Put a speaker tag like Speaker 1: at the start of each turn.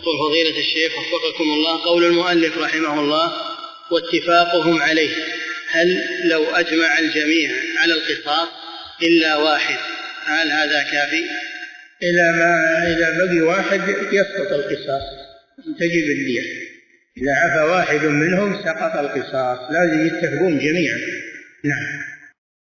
Speaker 1: يقول فضيلة الشيخ وفقكم الله، قول المؤلف رحمه الله واتفاقهم عليه، هل لو أجمع الجميع على القصاص إلا واحد هل هذا كافي؟
Speaker 2: إذا بقي واحد يسقط القصاص، تجب الدية. إذا عفى واحد منهم سقط القصاص، لازم يتفقون جميعا. نعم.